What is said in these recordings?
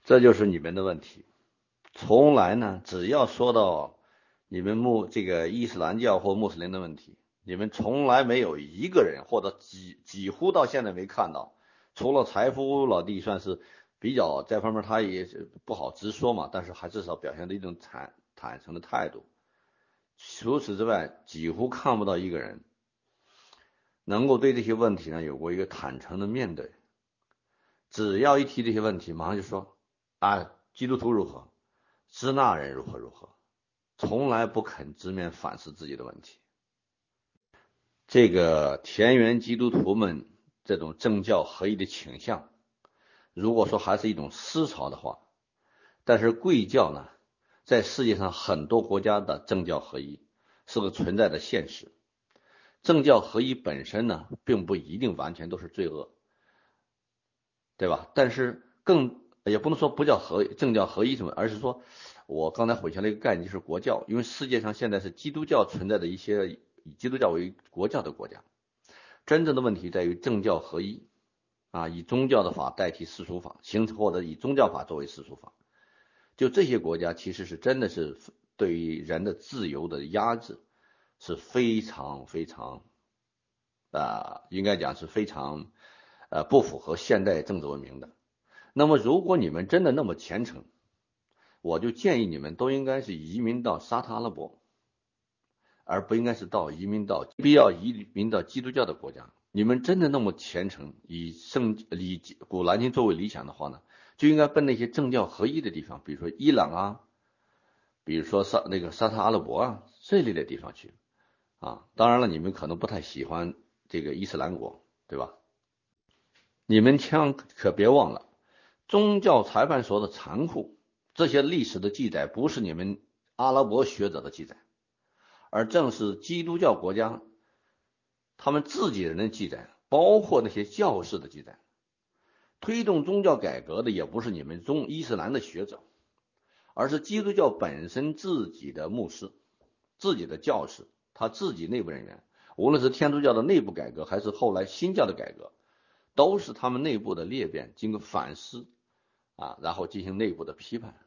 这就是你们的问题。从来呢，只要说到你们这个伊斯兰教或穆斯林的问题，你们从来没有一个人，或者几乎到现在没看到，除了财富老弟算是比较这方面他也不好直说嘛，但是还至少表现的一种坦诚的态度。除此之外，几乎看不到一个人能够对这些问题呢有过一个坦诚的面对。只要一提这些问题，马上就说啊，基督徒如何，支那人如何如何，从来不肯直面反思自己的问题。这个田园基督徒们这种政教合一的倾向，如果说还是一种思潮的话，但是贵教呢，在世界上很多国家的政教合一是个存在的现实。政教合一本身呢，并不一定完全都是罪恶，对吧？但是也不能说不叫政教合一什么，而是说我刚才混淆了一个概念，就是国教。因为世界上现在是基督教存在的一些以基督教为国教的国家，真正的问题在于政教合一啊，以宗教的法代替世俗法，或者以宗教法作为世俗法。就这些国家其实是真的是对于人的自由的压制是非常非常应该讲是非常不符合现代政治文明的。那么如果你们真的那么虔诚，我就建议你们都应该是移民到沙特阿拉伯，而不应该是必要移民到基督教的国家。你们真的那么虔诚，以古兰经作为理想的话呢，就应该奔那些政教合一的地方，比如说伊朗啊，比如说沙特阿拉伯啊这类的地方去啊。当然了，你们可能不太喜欢这个伊斯兰国，对吧？你们可别忘了，宗教裁判所的残酷，这些历史的记载不是你们阿拉伯学者的记载，而正是基督教国家他们自己人的记载，包括那些教士的记载。推动宗教改革的也不是你们伊斯兰的学者，而是基督教本身自己的牧师、自己的教士，他自己内部人员。无论是天主教的内部改革，还是后来新教的改革，都是他们内部的裂变，经过反思啊，然后进行内部的批判。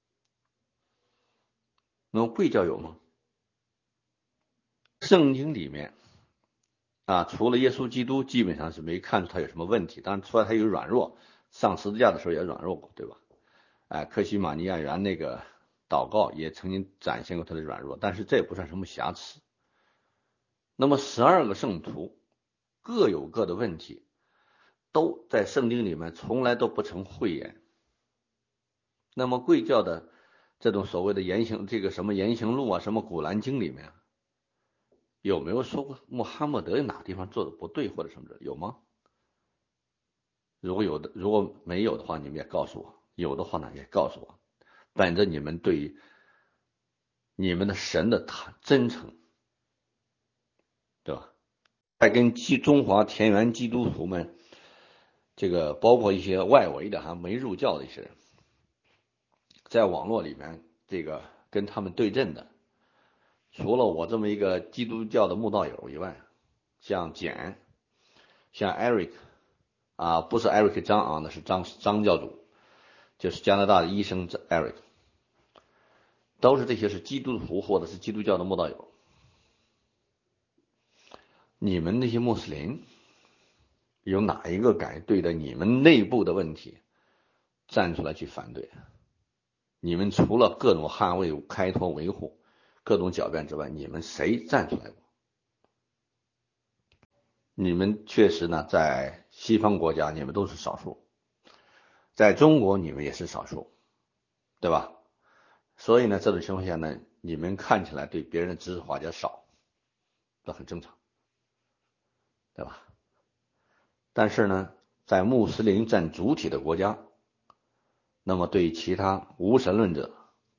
那么贵教有吗？圣经里面啊，除了耶稣基督，基本上是没看出他有什么问题。当然，除了他有软弱，上十字架的时候也软弱过，对吧？科西玛尼亚园那个祷告也曾经展现过他的软弱，但是这也不算什么瑕疵。那么12个圣徒各有各的问题，都在圣经里面从来都不成讳言。那么贵教的这种所谓的什么言行录啊，什么古兰经里面有没有说过穆罕默德哪地方做的不对或者什么的？有吗？如果没有的话，你们也告诉我；有的话呢，也告诉我。本着你们对于你们的神的真诚，对吧？在跟中华田园基督徒们，这个包括一些外围的还没入教的一些人，在网络里面这个跟他们对阵的，除了我这么一个基督教的慕道友以外，像像 Eric 啊，不是 Eric 张啊，那是张教主，就是加拿大的医生 Eric， 都是这些是基督徒或者是基督教的慕道友。你们那些穆斯林有哪一个敢对着你们内部的问题站出来去反对？你们除了各种捍卫、开脱、维护、各种狡辩之外，你们谁站出来过？你们确实呢，在西方国家你们都是少数，在中国你们也是少数，对吧？所以呢，这种情况下呢，你们看起来对别人的指手画脚少，这很正常，对吧？但是呢，在穆斯林占主体的国家，那么对其他无神论者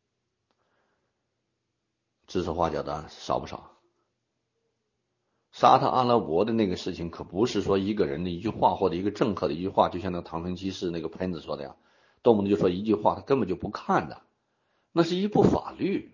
指手画脚的少不少？沙特阿拉伯的那个事情可不是说一个人的一句话或者一个政客的一句话，就像那个唐城鸡市那个喷子说的呀，动不动就说一句话，他根本就不看的，那是一部法律，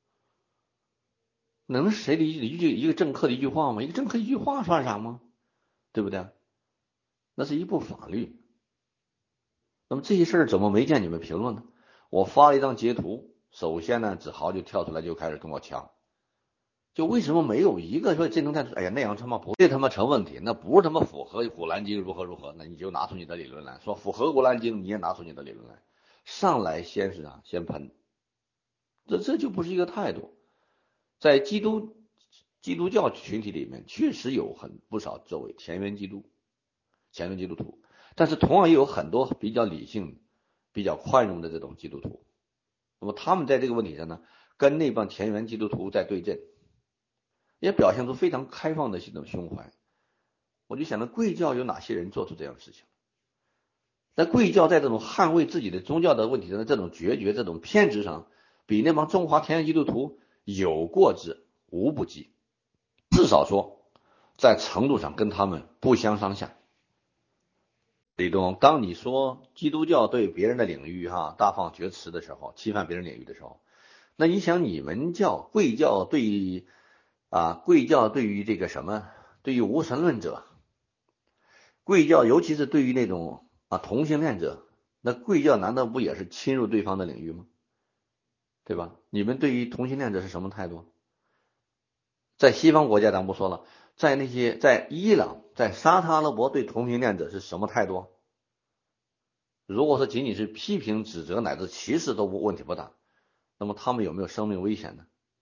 能是谁的一个政客的一句话吗？一个政客一句话算啥吗？对不对？那是一部法律。 那么这些事儿怎么没见你们评论呢？我发了一张截图，首先呢，子豪就跳出来就开始跟我呛，就为什么没有一个说这能干？哎呀，那样他妈不对他妈成问题，那不是他妈符合古兰经如何如何，那你就拿出你的理论来说符合古兰经，你也拿出你的理论来，上来先是啊先喷，这就不是一个态度。在基督教群体里面，确实有不少这位前缘基督徒，但是同样也有很多比较理性、比较宽容的这种基督徒。那么他们在这个问题上呢，跟那帮前缘基督徒在对阵，也表现出非常开放的这种胸怀。我就想着贵教有哪些人做出这样的事情？那贵教在这种捍卫自己的宗教的问题上的这种决绝、这种偏执上，比那帮中华田园基督徒有过之无不及，至少说在程度上跟他们不相上下。李东，当你说基督教对别人的领域大放厥词的时候，侵犯别人领域的时候，那你想你们贵教对于贵教对于这个什么，对于无神论者，贵教尤其是对于那种同性恋者，那贵教难道不也是侵入对方的领域吗？对吧？你们对于同性恋者是什么态度？在西方国家咱不说了，在伊朗、在沙特阿拉伯对同性恋者是什么态度？如果说仅仅是批评、指责乃至歧视都问题不大，那么他们有没有生命危险呢？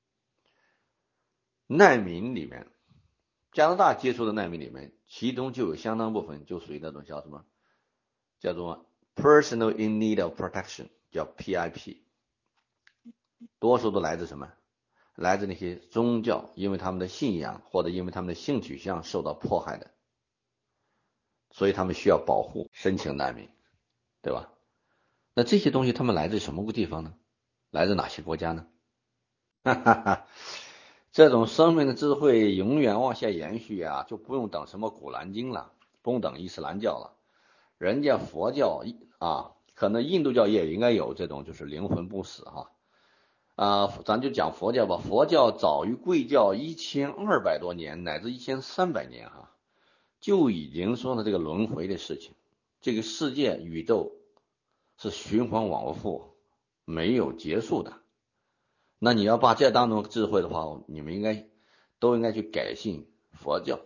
难民里面，加拿大接触的难民里面，其中就有相当部分就属于那种叫什么，叫做 personal in need of protection， 叫 PIP， 多数都来自什么？来自那些宗教因为他们的信仰或者因为他们的性取向受到迫害的，所以他们需要保护，申请难民，对吧？那这些东西他们来自什么个地方呢？来自哪些国家呢？哈哈哈，这种生命的智慧永远往下延续就不用等什么古兰经了，不用等伊斯兰教了，人家佛教可能印度教也应该有这种就是灵魂不死咱就讲佛教吧，佛教早于贵教1200多年乃至1300年就已经说了这个轮回的事情，这个世界宇宙是循环往复，没有结束的。那你要把这当中智慧的话，你们都应该去改信佛教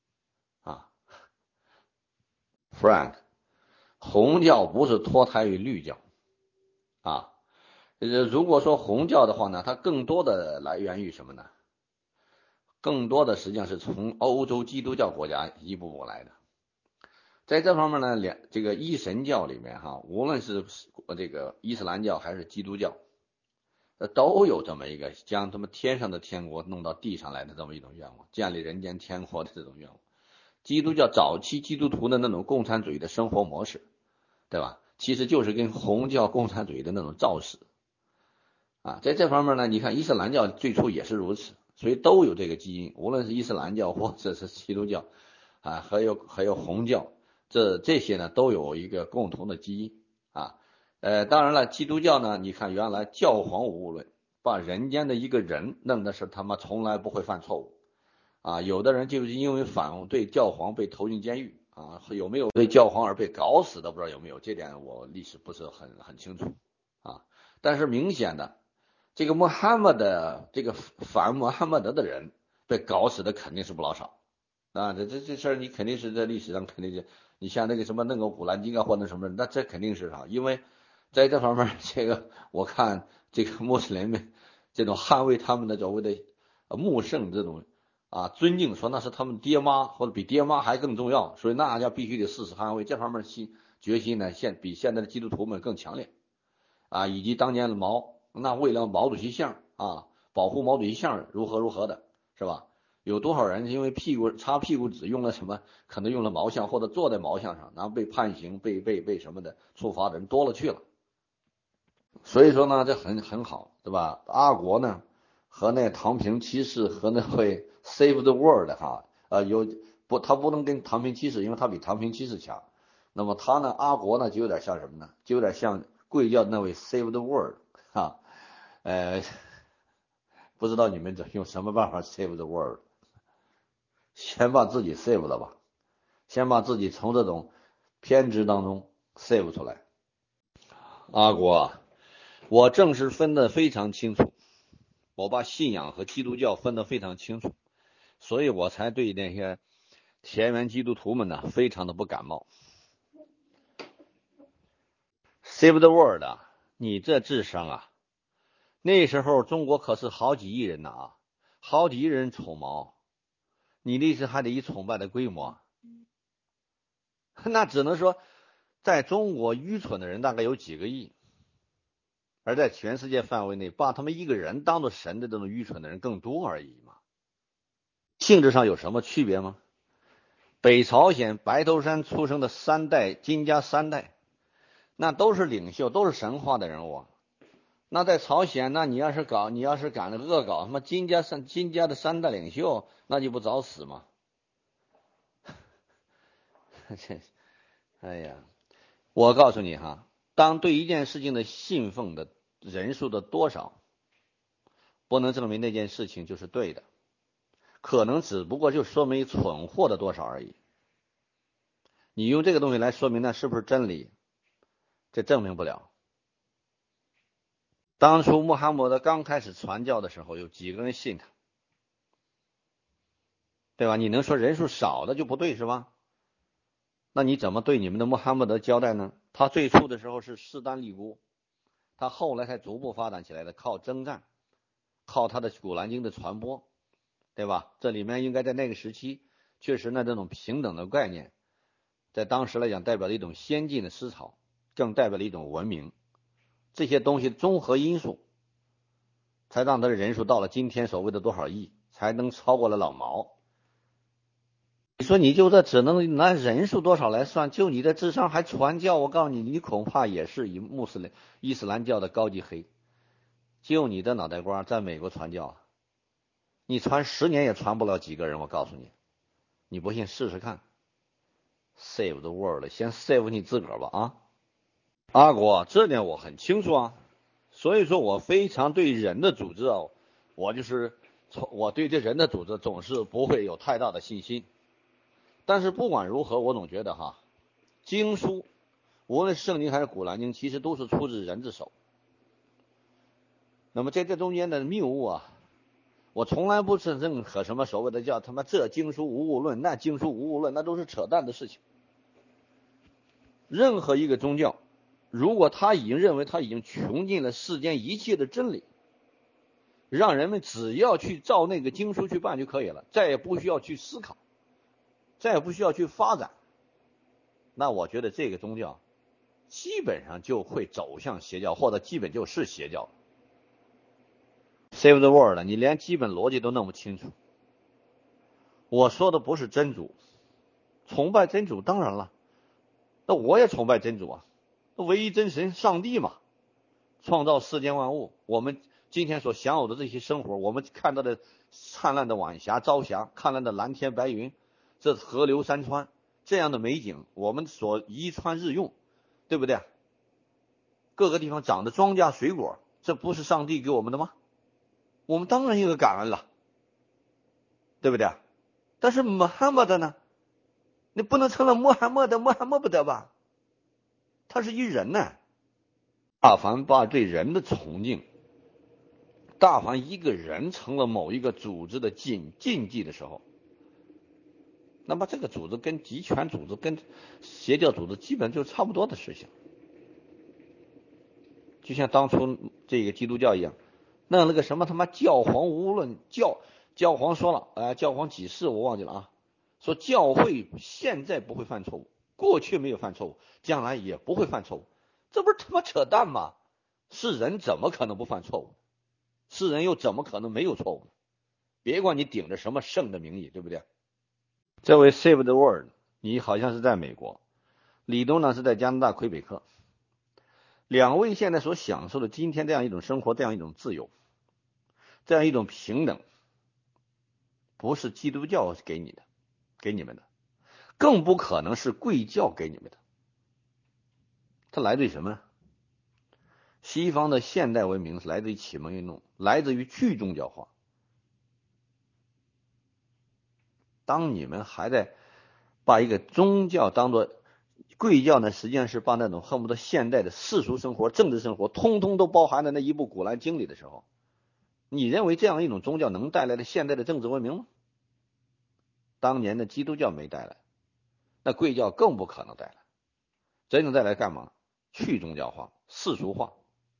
Frank， 红教不是脱胎于绿教啊。如果说红教的话呢，它更多的来源于什么呢？更多的实际上是从欧洲基督教国家一步步来的。在这方面呢，这个一神教里面无论是这个伊斯兰教还是基督教，都有这么一个将他们天上的天国弄到地上来的这么一种愿望，建立人间天国的这种愿望。基督教早期基督徒的那种共产主义的生活模式，对吧？其实就是跟红教共产主义的那种造势在这方面呢，你看伊斯兰教最初也是如此，所以都有这个基因，无论是伊斯兰教或者是基督教还有红教，这些呢都有一个共同的基因当然了，基督教呢，你看原来教皇无误论，把人间的一个人弄的是他妈从来不会犯错误有的人就是因为反对教皇被投进监狱有没有对教皇而被搞死的不知道有没有，这点我历史不是很清楚但是明显的这个穆罕默德这个反穆罕默德的人被搞死的肯定是不老少这事儿你肯定是在历史上肯定是，你像那个什么弄个古兰经或者什么，那这肯定是因为在这方面这个我看这个穆斯林们这种捍卫他们的所谓的穆圣这种尊敬，说那是他们爹妈或者比爹妈还更重要，所以那要必须得誓死捍卫，这方面决心呢比现在的基督徒们更强烈以及当年的那为了毛主席像保护毛主席像如何如何的，是吧？有多少人因为擦屁股纸用了什么，可能用了毛像或者坐在毛像上，然后被判刑、被什么的处罚的人多了去了。所以说呢，这很好，对吧？阿国呢和那唐平骑士和那位 Save the World 他不能跟唐平骑士，因为他比唐平骑士强。那么他呢，阿国呢就有点像什么呢？就有点像贵教那位 Save the World 不知道你们用什么办法 Save the World？ 先把自己 save 了吧，先把自己从这种偏执当中 save 出来阿国，我正是分得非常清楚，我把信仰和基督教分得非常清楚，所以我才对那些田园基督徒们呢非常的不感冒。Save the world 啊，你这智商啊，那时候中国可是好几亿人呢啊，好几亿人崇毛，你的意思还得以崇拜的规模，那只能说在中国愚蠢的人大概有几个亿，而在全世界范围内把他们一个人当作神的这种愚蠢的人更多而已嘛。性质上有什么区别吗？北朝鲜白头山出生的金家三代，那都是领袖，都是神话的人物。那在朝鲜，那你要是敢恶搞什么金家的三代领袖，那就不找死吗？哎呀，我告诉你哈，当对一件事情的信奉的人数的多少，不能证明那件事情就是对的，可能只不过就说明蠢货的多少而已。你用这个东西来说明那是不是真理，这证明不了。当初穆罕默德刚开始传教的时候，有几个人信他，对吧？你能说人数少的就不对是吧？那你怎么对你们的穆罕默德交代呢？他最初的时候是势单力孤，他后来才逐步发展起来的，靠征战，靠他的古兰经的传播，对吧？这里面应该在那个时期，确实呢这种平等的概念，在当时来讲代表了一种先进的思潮，更代表了一种文明。这些东西综合因素，才让他的人数到了今天所谓的多少亿，才能超过了老毛。你说你就这只能拿人数多少来算，就你的智商还传教，我告诉你，你恐怕也是伊斯兰教的高级黑。就你的脑袋瓜在美国传教，你传10年也传不了几个人，我告诉你，你不信试试看。Save the world， 先 save 你自个儿吧啊！阿国，这点我很清楚啊，所以说我非常对人的组织啊，我对这人的组织总是不会有太大的信心。但是不管如何，我总觉得哈，经书无论是圣经还是古兰经，其实都是出自人之手。那么在这中间的谬误啊，我从来不是认可什么所谓的叫他妈这经书无误论，那经书无误论，那都是扯淡的事情。任何一个宗教，如果他已经认为他已经穷尽了世间一切的真理，让人们只要去照那个经书去办就可以了，再也不需要去思考，再也不需要去发展，那我觉得这个宗教基本上就会走向邪教，或者基本就是邪教。Save the world， 你连基本逻辑都弄不清楚。我说的不是真主，崇拜真主当然了，那我也崇拜真主啊，唯一真神上帝嘛，创造世间万物，我们今天所享有的这些生活，我们看到的灿烂的晚霞、朝霞，看烂的蓝天白云，这河流山川这样的美景，我们所宜穿日用，对不对？各个地方长的庄稼水果，这不是上帝给我们的吗？我们当然应该感恩了，对不对？但是穆罕默德呢？你不能成了穆罕默不得吧？他是一人呢。大凡把对人的崇敬，大凡一个人成了某一个组织的禁忌的时候，那么这个组织跟极权组织、跟邪教组织基本就差不多的事情。就像当初这个基督教一样，弄了个什么他妈教皇无论教皇说了，教皇几世我忘记了啊，说教会现在不会犯错误，过去没有犯错误，将来也不会犯错误，这不是他妈扯淡吗？是人怎么可能不犯错误？是人又怎么可能没有错误？别管你顶着什么圣的名义，对不对？这位 Save the World， 你好像是在美国，李东呢是在加拿大魁北克。两位现在所享受的今天这样一种生活，这样一种自由，这样一种平等，不是基督教给你的，给你们的，更不可能是贵教给你们的。它来自于什么？西方的现代文明是来自于启蒙运动，来自于去宗教化。当你们还在把一个宗教当作贵教呢，实际上是把那种恨不得现代的世俗生活、政治生活，通通都包含在那一部《古兰经》里的时候，你认为这样一种宗教能带来的现代的政治文明吗？当年的基督教没带来，那贵教更不可能带来。真正带来干嘛？去宗教化、世俗化。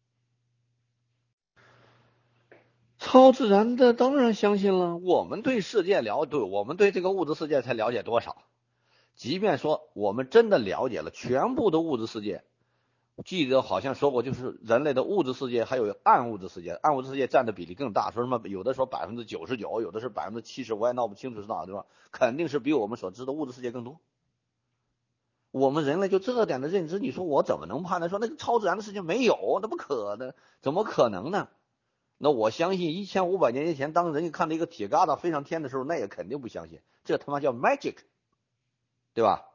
超自然的当然相信了。我们对世界我们对这个物质世界才了解多少？即便说我们真的了解了全部的物质世界，记得好像说过，就是人类的物质世界还有暗物质世界，暗物质世界占的比例更大，说什么有的说99%，有的是70%，我也闹不清楚是多少，对吧？肯定是比我们所知的物质世界更多。我们人类就这点的认知，你说我怎么能判断说那个超自然的事情没有？那不可能，怎么可能呢？那我相信1500年前，当人家看到一个铁疙瘩飞上天的时候，那也肯定不相信，这他妈叫 magic， 对吧？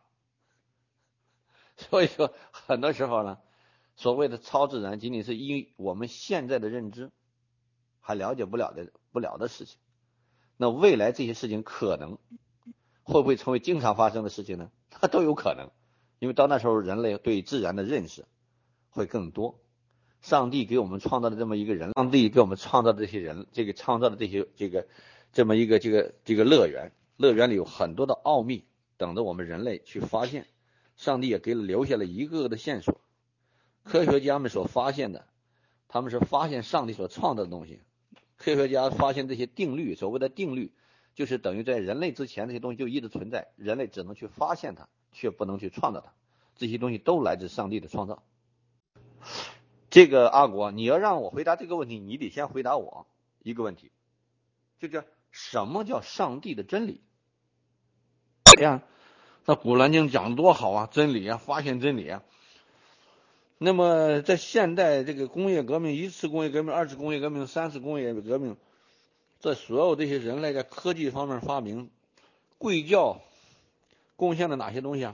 所以说，很多时候呢，所谓的超自然，仅仅是因为我们现在的认知还了解不了的事情。那未来这些事情可能会不会成为经常发生的事情呢？它都有可能，因为到那时候人类对自然的认识会更多。上帝给我们创造的这么一个人，上帝给我们创造的这些人，创造的这么一个乐园，乐园里有很多的奥秘等着我们人类去发现。上帝也留下了一个个的线索。科学家们所发现的，他们是发现上帝所创造的东西。科学家发现这些定律，所谓的定律，就是等于在人类之前这些东西就一直存在，人类只能去发现它，却不能去创造它。这些东西都来自上帝的创造。这个阿国，你要让我回答这个问题，你得先回答我一个问题，就叫什么叫上帝的真理？这样，那古兰经讲的多好啊，真理啊，发现真理啊。那么在现代这个工业革命、1次工业革命、2次工业革命、3次工业革命，这所有这些人类在科技方面发明，贵教贡献了哪些东西啊？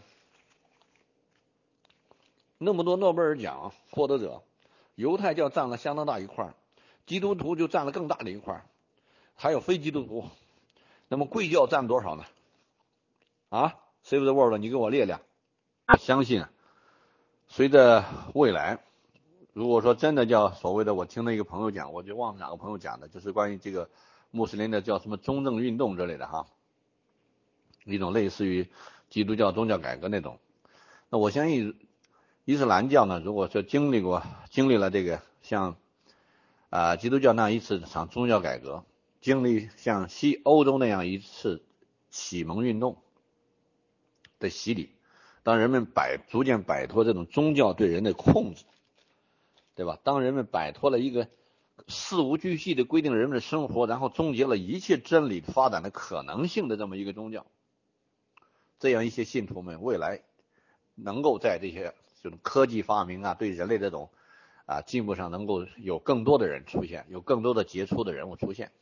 那么多诺贝尔奖获得者，犹太教占了相当大一块，基督徒就占了更大的一块，还有非基督徒。那么贵教占多少呢？啊 ，Save the World， 你给我列列。我相信，随着未来，如果说真的叫所谓的，我听了一个朋友讲，我就忘了哪个朋友讲的，就是关于这个穆斯林的叫什么中正运动之类的哈，一种类似于基督教宗教改革那种。那我相信伊斯兰教呢，如果说经历了这个像基督教那一场宗教改革，经历像西欧洲那样一次启蒙运动的洗礼，当人们逐渐摆脱这种宗教对人的控制，对吧？当人们摆脱了一个事无巨细的规定人们的生活，然后终结了一切真理发展的可能性的这么一个宗教，这样一些信徒们未来能够在这些这种科技发明啊，对人类这种进步上，能够有更多的人出现，有更多的杰出的人物出现，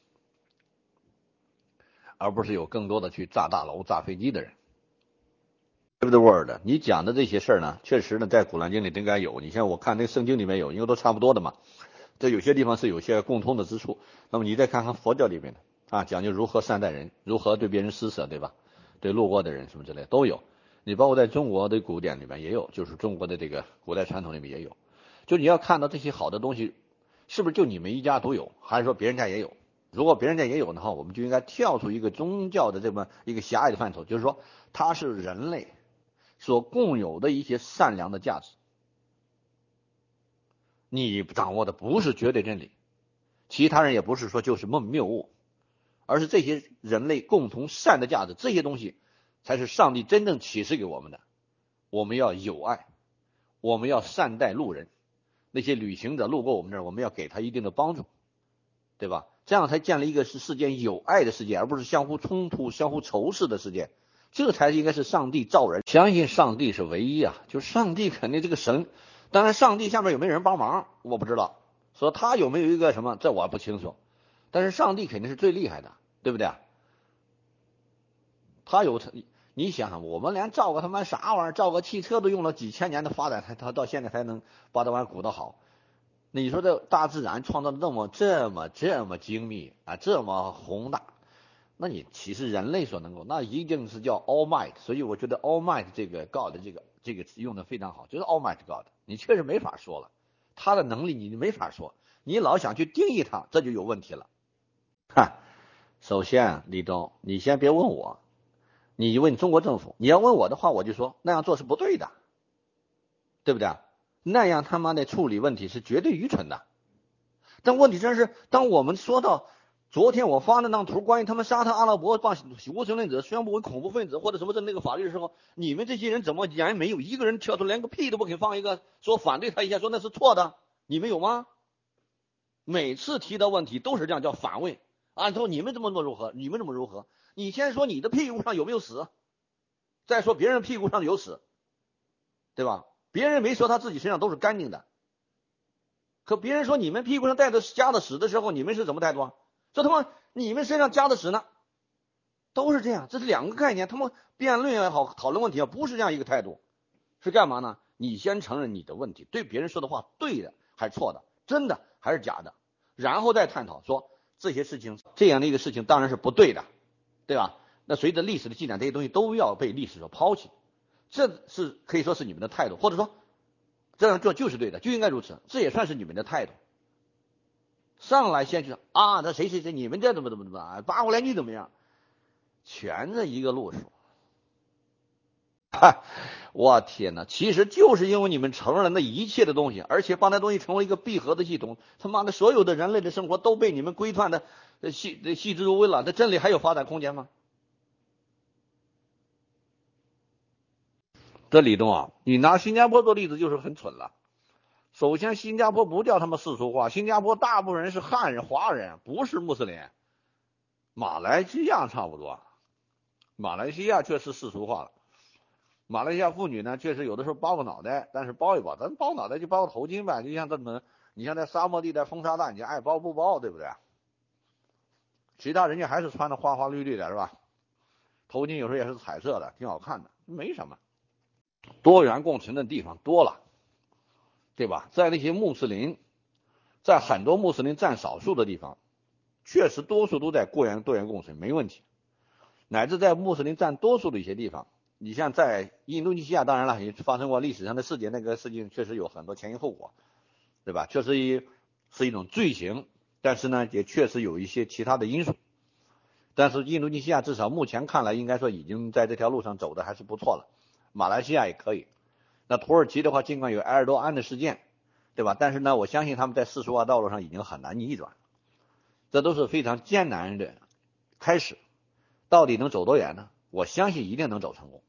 而不是有更多的去炸大楼、炸飞机的人。Save the World， 你讲的这些事儿呢，确实呢，在古兰经里应该有。你像我看那个圣经里面有，因为都差不多的嘛。这有些地方是有些共通的之处。那么你再看看佛教里面的讲究如何善待人，如何对别人施舍，对吧？对路过的人什么之类都有。你包括在中国的古典里面也有，就是中国的这个古代传统里面也有。就你要看到这些好的东西，是不是就你们一家独有，还是说别人家也有？如果别人家也有的话，我们就应该跳出一个宗教的这么一个狭隘的范畴，就是说它是人类所共有的一些善良的价值。你掌握的不是绝对真理，其他人也不是说就是谬误，而是这些人类共同善的价值，这些东西才是上帝真正启示给我们的。我们要有爱，我们要善待路人，那些旅行者路过我们这儿，我们要给他一定的帮助，对吧？这样才建立一个是世间有爱的世界，而不是相互冲突、相互仇视的世界。这才应该是上帝造人。相信上帝是唯一啊，就是上帝肯定这个神。当然，上帝下面有没有人帮忙，我不知道。说他有没有一个什么，这我不清楚。但是上帝肯定是最厉害的，对不对？他有，你想想，我们连造个他妈啥玩意儿，造个汽车都用了几千年的发展，他到现在才能把这玩意儿鼓捣好。那你说这大自然创造的这么精密啊，这么宏大，那其实人类所能够，那一定是叫 All Might。所以我觉得 All Might 这个 God 的这个词用的非常好，就是 Almighty God， 你确实没法说了，他的能力你没法说，你老想去定义他，这就有问题了。 首先李东，你先别问我，你问中国政府，你要问我的话，我就说那样做是不对的，对不对？那样他妈的处理问题是绝对愚蠢的。但问题真是，当我们说到昨天我发那张图，关于他们沙特阿拉伯把无神论者宣布为恐怖分子或者什么的那个法律的时候，你们这些人怎么竟然没有一个人跳出连个屁都不肯放一个，说反对他一下，说那是错的？你们有吗？每次提到问题都是这样，叫反问。按说你们这么做如何？你们怎么如何？你先说你的屁股上有没有屎，再说别人屁股上有屎，对吧？别人没说他自己身上都是干净的，可别人说你们屁股上带着夹的屎的时候，你们是什么态度啊？说他妈你们身上夹的屎呢？都是这样，这是两个概念。他们辩论也好，讨论问题啊，不是这样一个态度，是干嘛呢？你先承认你的问题，对别人说的话对的还是错的，真的还是假的，然后再探讨说这些事情，这样的一个事情当然是不对的，对吧？那随着历史的进展，这些东西都要被历史所抛弃，这是可以说是你们的态度，或者说这样做就是对的，就应该如此，这也算是你们的态度。上来先去啊，那谁谁谁，你们这怎么扒过来你怎么样？全是一个路数。我天哪！其实就是因为你们承认了一切的东西，而且把那东西成为一个闭合的系统，他妈的所有的人类的生活都被你们规范的细致入微了，那真理还有发展空间吗？这李东啊，你拿新加坡做例子就是很蠢了。首先，新加坡不叫他们世俗化，新加坡大部分人是汉人、华人，不是穆斯林。马来西亚差不多，马来西亚确实世俗化了。马来西亚妇女呢，确实有的时候包个脑袋，但是包一包，咱包脑袋就包个头巾呗，就像这么，你像在沙漠地带风沙大，你爱包不包，对不对？其他人家还是穿的花花绿绿的，是吧？头巾有时候也是彩色的，挺好看的，没什么。多元共存的地方多了，对吧？在那些穆斯林，在很多穆斯林占少数的地方，确实多数都在多元共存，没问题。乃至在穆斯林占多数的一些地方，你像在印度尼西亚，当然了，也发生过历史上的事件，那个事情确实有很多前因后果，对吧？确实是一种罪行，但是呢，也确实有一些其他的因素。但是印度尼西亚至少目前看来，应该说已经在这条路上走的还是不错了。马来西亚也可以。那土耳其的话，尽管有埃尔多安的事件，对吧？但是呢，我相信他们在世俗化道路上已经很难逆转，这都是非常艰难的开始。到底能走多远呢？我相信一定能走成功。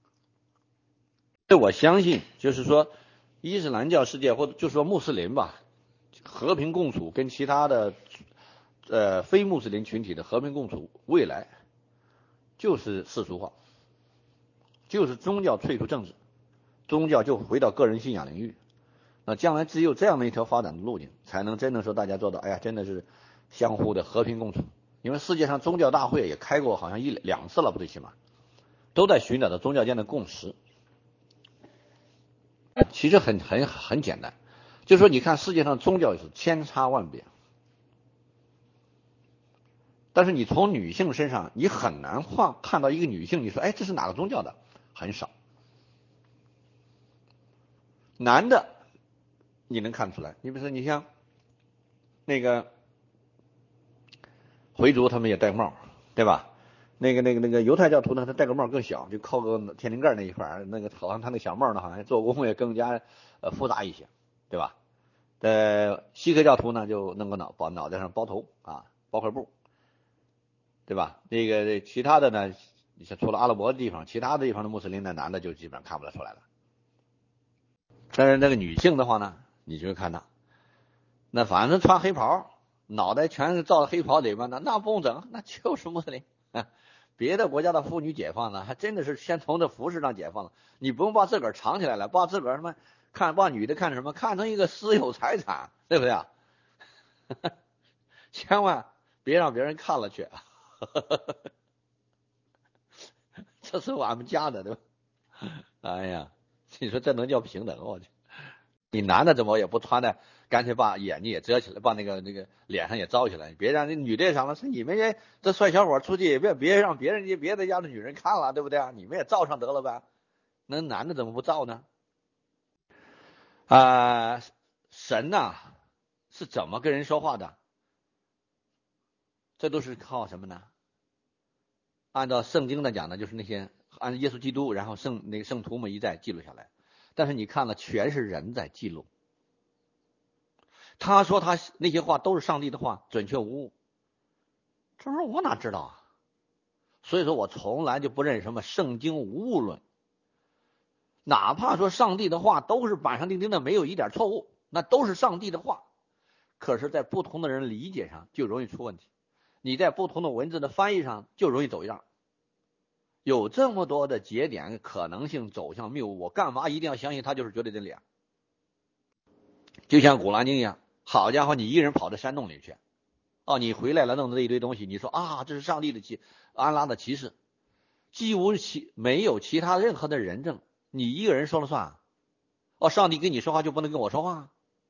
我相信就是说，伊斯兰教世界或者就说穆斯林吧，和平共处，跟其他的非穆斯林群体的和平共处，未来就是世俗化，就是宗教退出政治，宗教就回到个人信仰领域。那将来只有这样的一条发展的路径，才能真正说大家做到，哎呀，真的是相互的和平共处。因为世界上宗教大会也开过，好像两次了，不最起码都在寻找着宗教间的共识。其实很简单，就是说，你看世界上宗教也是千差万别，但是你从女性身上，你很难看到一个女性，你说，哎，这是哪个宗教的？很少。男的你能看出来，你比如说，你像那个回族，他们也戴帽，对吧？那个犹太教徒呢，他戴个帽更小，就靠个天灵盖那一块，那个好像他那小帽呢，好像做工也更加复杂一些，对吧？锡克教徒呢，就弄个把脑袋上包头啊，包块布，对吧？那个其他的呢，你像除了阿拉伯的地方，其他的地方的穆斯林的男的就基本上看不出来了。但是那个女性的话呢，你就会看到，那反正穿黑袍，脑袋全是罩着黑袍里边的，那不用整，那就是穆斯林。别的国家的妇女解放呢，还真的是先从这服饰上解放了。你不用把自个儿藏起来了，把自个儿什么把女的看什么，看成一个私有财产，对不对啊？千万别让别人看了去，这是我们家的，对吧？哎呀，你说这能叫平等？我去，你男的怎么也不穿的，干脆把眼睛也遮起来，把那个脸上也罩起来，别让那女的上了，是你们这帅小伙出去也别让别的家的女人看了，对不对啊？你们也罩上得了呗。 那男的怎么不造呢？神呐，是怎么跟人说话的？这都是靠什么呢？按照圣经的讲呢，就是那些按耶稣基督，然后圣徒们一再记录下来。但是你看了，全是人在记录。他说他那些话都是上帝的话，准确无误。这玩意儿我哪知道啊？所以说我从来就不认什么圣经无误论。哪怕说上帝的话都是板上钉钉的，没有一点错误，那都是上帝的话。可是，在不同的人理解上就容易出问题。你在不同的文字的翻译上就容易走样。有这么多的节点可能性走向谬误，我干嘛一定要相信它就是绝对真理啊？就像古兰经一样，好家伙，你一个人跑到山洞里去，你回来了弄的一堆东西，你说这是上帝的安拉的启示，几乎没有其他任何的人证，你一个人说了算。上帝跟你说话就不能跟我说话？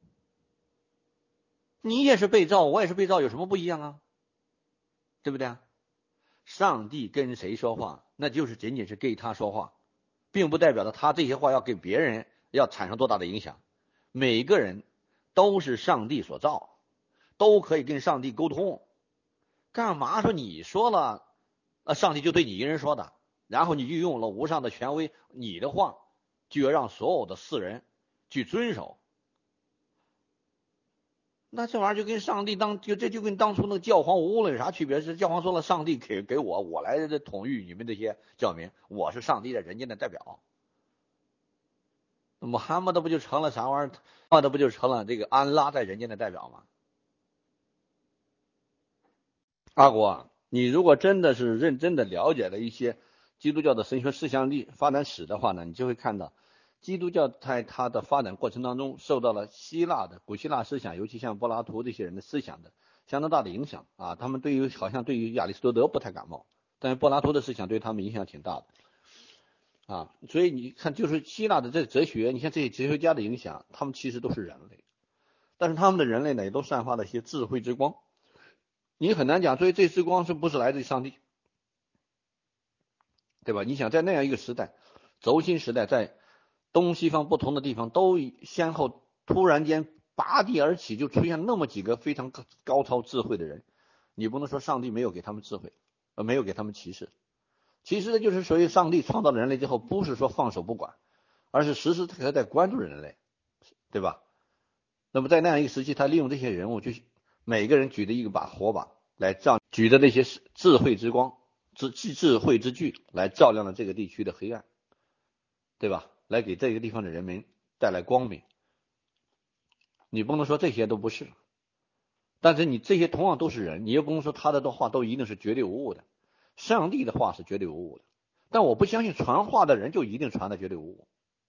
你也是被造，我也是被造，有什么不一样啊？对不对？上帝跟谁说话，那就是仅仅是给他说话，并不代表着他这些话要给别人要产生多大的影响。每个人都是上帝所造，都可以跟上帝沟通。干嘛说你说了，上帝就对你一个人说的，然后你就用了无上的权威，你的话就要让所有的世人去遵守？那这玩意儿就跟上帝就跟当初那个教皇无论有啥区别？是教皇说了，上帝给我来统御你们这些教民，我是上帝在人间的代表。穆罕默德不就成了啥玩意儿？穆罕默德不就成了这个安拉在人间的代表吗？阿国，你如果真的是认真的了解了一些基督教的神学思想力发展史的话呢，你就会看到基督教在它的发展过程当中受到了古希腊思想，尤其像柏拉图这些人的思想的相当大的影响啊。他们好像对于亚里士多德不太感冒，但是柏拉图的思想对他们影响挺大的啊。所以你看，就是希腊的这哲学，你看这些哲学家的影响，他们其实都是人类，但是他们的人类呢，也都散发了一些智慧之光。你很难讲，所以这之光是不是来自于上帝，对吧？你想在那样一个时代，轴心时代，在东西方不同的地方都先后突然间拔地而起，就出现那么几个非常高超智慧的人，你不能说上帝没有给他们智慧，没有给他们启示。其实就是属于上帝创造了人类之后，不是说放手不管，而是时时刻刻在关注人类，对吧？那么在那样一个时期，他利用这些人物，就每个人举着一把火把来举着那些智慧之光、智慧之炬来照亮了这个地区的黑暗，对吧？来给这个地方的人民带来光明。你不能说这些都不是，但是你这些同样都是人，你又不能说他的话都一定是绝对无误的。上帝的话是绝对无误的，但我不相信传话的人就一定传的绝对无误。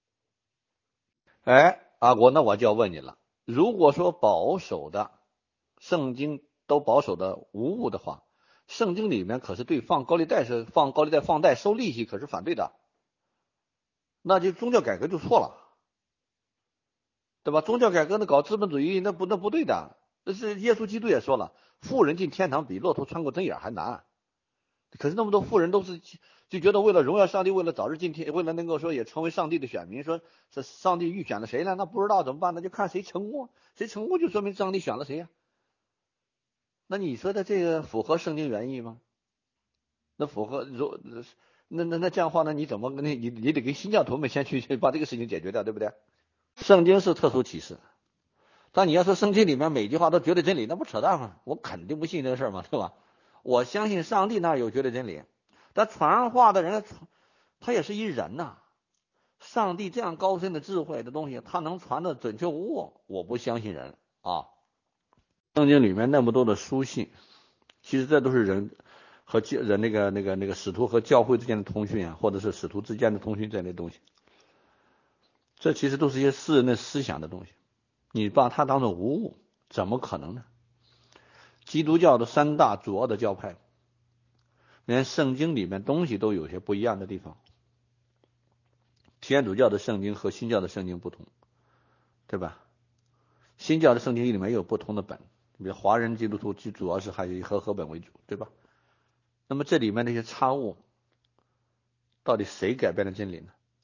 阿国，那我就要问你了，如果说保守的圣经都保守的无误的话，圣经里面可是对放高利贷放贷收利息可是反对的，那就宗教改革就错了，对吧？宗教改革的搞资本主义那不对的。这是耶稣基督也说了，富人进天堂比骆驼穿过针眼还难。可是那么多富人都是就觉得为了荣耀上帝，为了早日进天，为了能够说也成为上帝的选民，说是上帝预选了谁呢？那不知道怎么办呢？就看谁成功，谁成功就说明上帝选了谁呀。那你说的这个符合圣经原意吗？那符合那这样的话呢？你怎么你得跟新教徒们先去把这个事情解决掉，对不对？圣经是特殊启示，但你要说圣经里面每句话都绝对真理，那不扯淡吗？我肯定不信这个事儿嘛，对吧？我相信上帝那儿有绝对真理，但传话的人他也是一人呐。上帝这样高深的智慧的东西，他能传的准确无误？我不相信人啊。圣经里面那么多的书信，其实这都是人和那个使徒和教会之间的通讯啊，或者是使徒之间的通讯这类东西，这其实都是一些世人的思想的东西。你把它当成无误，怎么可能呢？基督教的三大主要的教派，连圣经里面东西都有些不一样的地方。天主教的圣经和新教的圣经不同，对吧？新教的圣经里面也有不同的本，比如华人基督徒主要是还以和合本为主，对吧？那么这里面那些差误，到底谁改变了真理呢？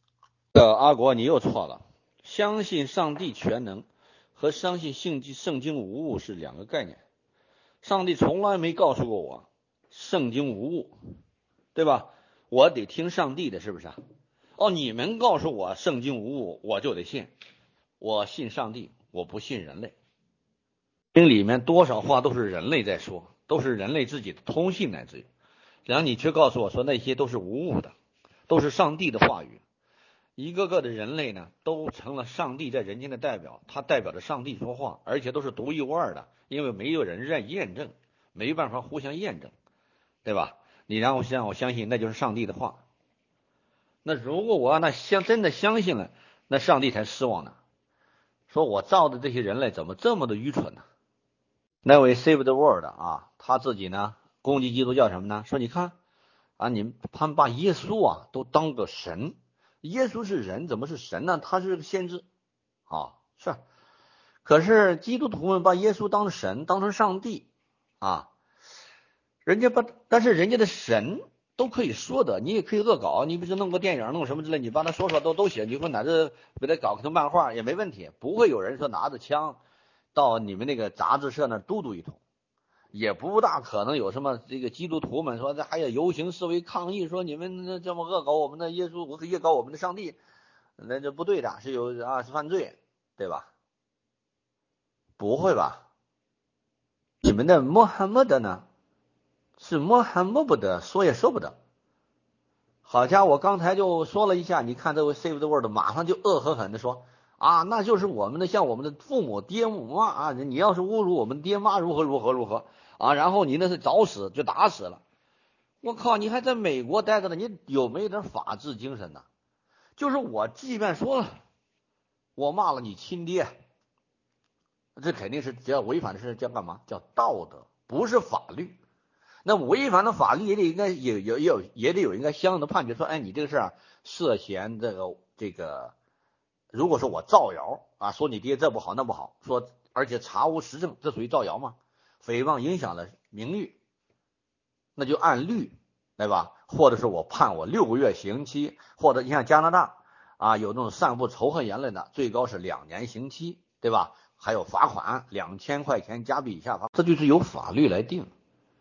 阿国你又错了，相信上帝全能和相信圣经无误是两个概念。上帝从来没告诉过我圣经无误，对吧？我得听上帝的，是不是啊？哦，你们告诉我圣经无误，我就得信。我信上帝，我不信人类。经里面多少话都是人类在说，都是人类自己的通信来自于，然后你却告诉我说那些都是无误的，都是上帝的话语。一个个的人类呢，都成了上帝在人间的代表，他代表着上帝说话，而且都是独一无二的，因为没有人验证，没办法互相验证，对吧？你让我相信那就是上帝的话。那如果我真的相信了，那上帝才失望呢。说我造的这些人类怎么这么的愚蠢呢？那位 Save the World 啊，他自己呢攻击基督教什么呢？说你看啊，他们把耶稣啊都当个神，耶稣是人，怎么是神呢？他是个先知啊，是。可是基督徒们把耶稣当神，当成上帝啊，但是人家的神都可以说的，你也可以恶搞，你比如说弄个电影，弄什么之类，你把他说都行，你说哪这给他搞成漫画也没问题，不会有人说拿着枪到你们那个杂志社那嘟嘟一通，也不大可能有什么这个基督徒们说这还有游行示威抗议，说你们这么恶搞我们的耶稣，恶搞我们的上帝，那这不对的，是犯罪，对吧？不会吧？你们的穆罕默德呢？是穆罕默德说也说不得。好家伙，刚才就说了一下，你看这位 Save the World 马上就恶狠狠的说啊，那就是我们的像我们的父母爹母妈啊，你要是侮辱我们爹妈如何啊，然后你那是找死就打死了。我靠，你还在美国待着呢，你有没有点法治精神呢？就是我即便说了，我骂了你亲爹，这肯定是叫违反的是叫干嘛？叫道德，不是法律。那违反的法律也得有应该相应的判决，说，哎，你这个事儿涉嫌这个，如果说我造谣啊，说你爹这不好那不好，说而且查无实证，这属于造谣吗？诽谤影响了名誉，那就按律，对吧？或者是我判我6个月刑期，或者你像加拿大啊，有那种散布仇恨言论的，最高是2年刑期，对吧？还有罚款2000块钱加币以下罚，这就是由法律来定。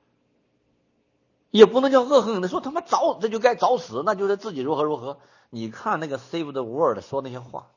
也不能叫恶狠狠的说他妈这就该找死，那就是自己如何。你看那个 Save the World 说那些话，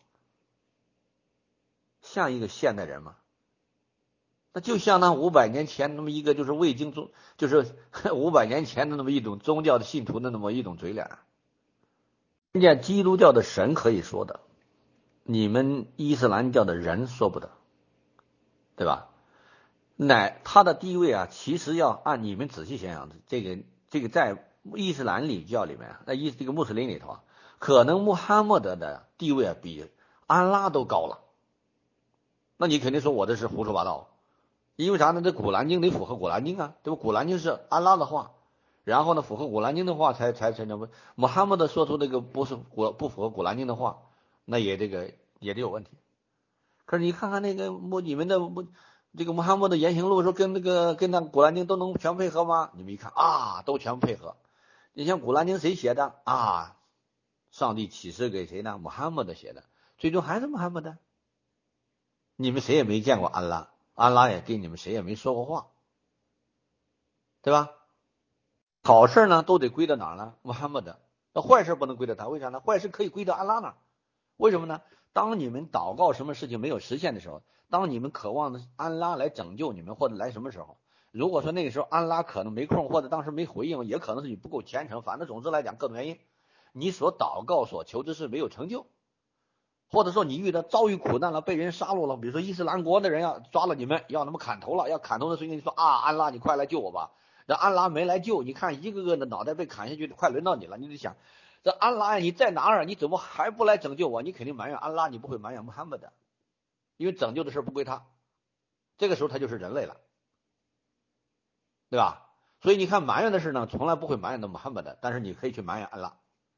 像一个现代人吗？那就像那500年前那么一个就是未经宗，就是500年前的那么一种宗教的信徒的那么一种嘴脸。人家基督教的神可以说的，你们伊斯兰教的人说不得，对吧？他的地位啊，其实要按你们仔细想想，这个在伊斯兰礼教里面，这个穆斯林里头啊，可能穆罕默德的地位啊比安拉都高了。那你肯定说我这是胡说八道，因为啥呢？这古兰经得符合古兰经啊，对吧？古兰经是安拉的话，然后呢符合古兰经的话才成。穆罕默德说出这个不符合古兰经的话，那也得有问题。可是你看看那个你们的这个穆罕默德言行录说跟那古兰经都能全配合吗？你们一看啊，都全配合。你像古兰经谁写的啊？上帝启示给谁呢？穆罕默德写的，最终还是穆罕默德。你们谁也没见过安拉，安拉也跟你们谁也没说过话，对吧？好事呢都得归到哪儿呢？穆罕默德。那坏事不能归到他，为啥呢？坏事可以归到安拉那儿。为什么呢？当你们祷告什么事情没有实现的时候，当你们渴望安拉来拯救你们或者来什么时候，如果说那个时候安拉可能没空或者当时没回应，也可能是你不够虔诚，反正总之来讲各种原因，你所祷告所求之事没有成就，或者说你遭遇苦难了，被人杀戮了，比如说伊斯兰国的人要抓了你们，要他们砍头了，要砍头的时候你说啊，安拉你快来救我吧，这安拉没来救，你看一个个的脑袋被砍下去，快轮到你了，你得想这安拉呀，你在哪儿？你怎么还不来拯救我？你肯定埋怨安拉，你不会埋怨穆罕默德，因为拯救的事不归他。这个时候他就是人类了，对吧？所以你看埋怨的事呢，从来不会埋怨到穆罕默德，但是你可以去埋怨安拉。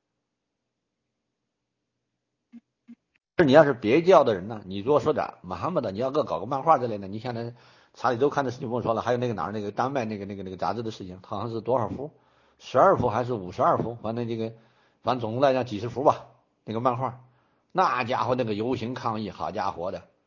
你要是别教的人呢，你如果说点穆罕默德，你要搞个漫画之类的，你像那查理周刊的事情不用说了，还有那个哪儿那个丹麦那个杂志的事情，好像是多少幅，12幅还是52幅，反正总共来讲几十幅吧，那个漫画。 那家伙那个游行抗议，好家伙的，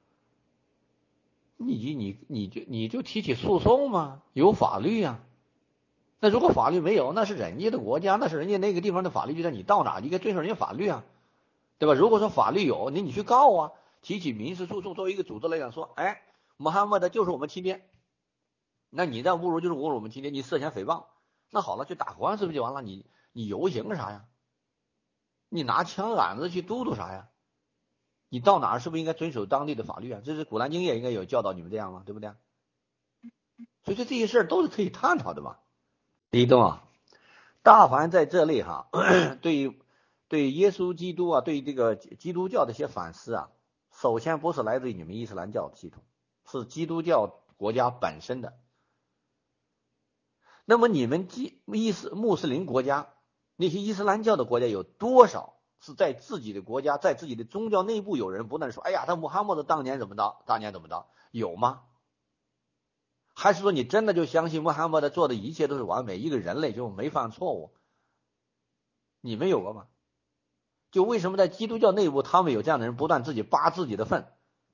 你就提起诉讼吗？有法律啊。那如果法律没有，那是人家的国家，那是人家那个地方的法律，就在你到哪应该遵守人家法律啊，对吧？如果说法律有，你去告啊，提起民事诉讼，作为一个组织来讲说，哎，穆罕默德就是我们亲爹，那你这侮辱就是侮辱我们亲爹，你涉嫌诽谤，那好了，就打官司不就完了？你游行啥呀？你拿枪杆子去嘟嘟啥呀？你到哪是不是应该遵守当地的法律啊？这是古兰经也应该有教导你们这样吗？对不对？所以说这些事儿都是可以探讨的嘛。李东啊，大凡在这类哈，对耶稣基督啊，对这个基督教的一些反思啊，首先不是来自于你们伊斯兰教的系统，是基督教国家本身的。那么你们穆斯林国家那些伊斯兰教的国家有多少是在自己的国家，在自己的宗教内部有人不断说，哎呀，他穆罕默德当年怎么着，当年怎么着，有吗？还是说你真的就相信穆罕默德做的一切都是完美，一个人类就没犯错误？你们有过吗？就为什么在基督教内部他们有这样的人不断自己扒自己的粪？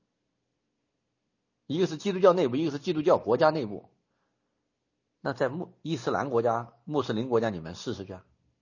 一个是基督教内部，一个是基督教国家内部。那在伊斯兰国家、穆斯林国家，你们试试去，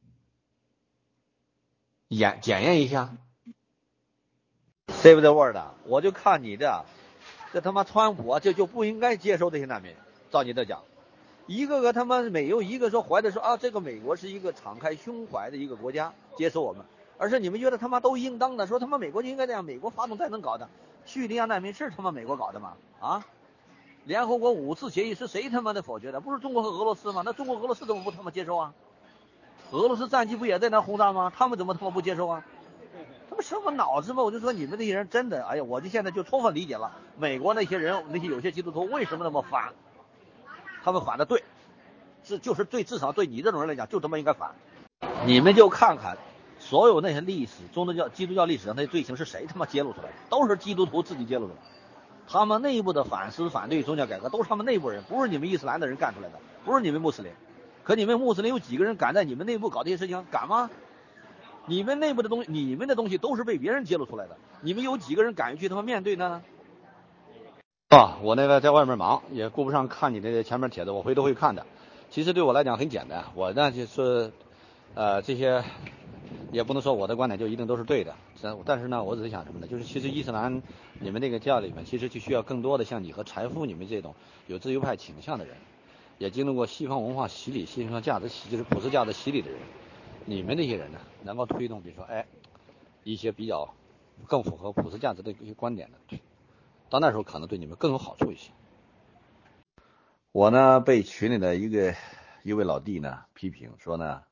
检验一下。Save the world， 我就看你的，这他妈川普啊，就不应该接受这些难民。照你这讲，一个个他妈没有一个说怀着说啊，这个美国是一个敞开胸怀的一个国家，接受我们，而是你们觉得他妈都应当的，说他妈美国就应该这样，美国发动战争搞的，叙利亚难民是他妈美国搞的吗？啊？联合国5次协议是谁他妈的否决的？不是中国和俄罗斯吗？那中国俄罗斯怎么不他妈接受啊？俄罗斯战机不也在那轰炸吗？他们怎么他妈不接受啊？他们什么脑子吗？我就说你们这些人真的，哎呀，我就现在就充分理解了美国那些人，那些有些基督徒为什么那么反。他们反的对，就是对，至少对你这种人来讲，就这么应该反。你们就看看所有那些历史，基督教历史上那些罪行是谁他妈揭露出来的？都是基督徒自己揭露出来的。他们内部的反思、反对宗教改革都是他们内部人，不是你们伊斯兰的人干出来的，不是你们穆斯林。可你们穆斯林有几个人敢在你们内部搞这些事情？敢吗？你们内部的东西，你们的东西都是被别人揭露出来的，你们有几个人敢于去他妈面对呢？我那个在外面忙，也顾不上看你的前面帖子，我回头会看的。其实对我来讲很简单，我呢就是这些也不能说我的观点就一定都是对的，但是呢，我只是想什么呢？就是其实伊斯兰你们那个教里面，其实就需要更多的像你和柴夫你们这种有自由派倾向的人，也经历过西方文化洗礼、西方价值洗，就是普世价值洗礼的人，你们这些人呢，能够推动，比如说一些比较更符合普世价值的一些观点的，到那时候可能对你们更有好处一些。我呢被群里的一位老弟呢批评说呢，